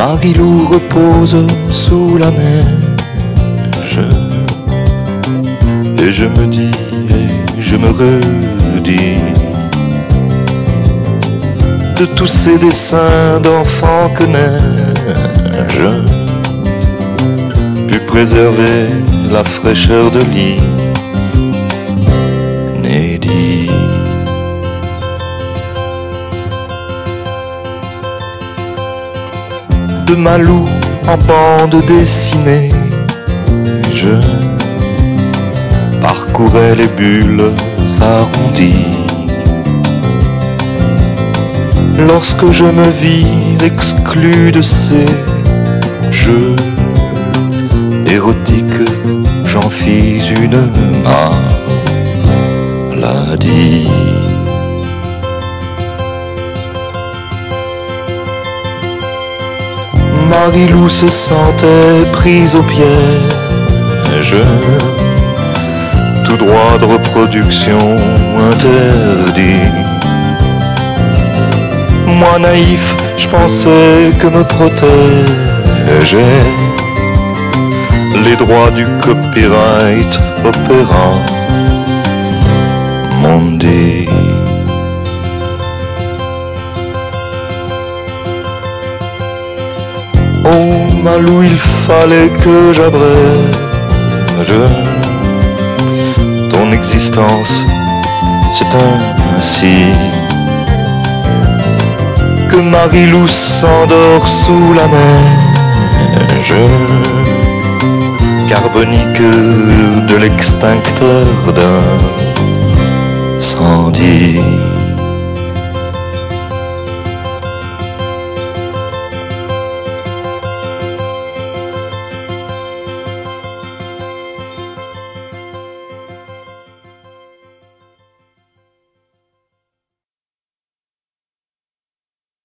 Marilou repose sous la neige. Et je me dis, et je me redis de tous ces dessins d'enfants que neige put préserver la fraîcheur de l'inédit. De Malou en bande dessinée, je parcourais les bulles arrondies. Lorsque je me vis exclu de ces jeux érotiques, j'en fis une maladie. Marilou se sentait prise au piège, tout droit de reproduction interdit. Moi naïf, je pensais que me protégeaient les droits du copyright opérant Mondi. Oh Malou, il fallait que j'abrège ton existence, c'est ainsi que Marilou s'endort sous la neige carbonique de l'extincteur d'incendie.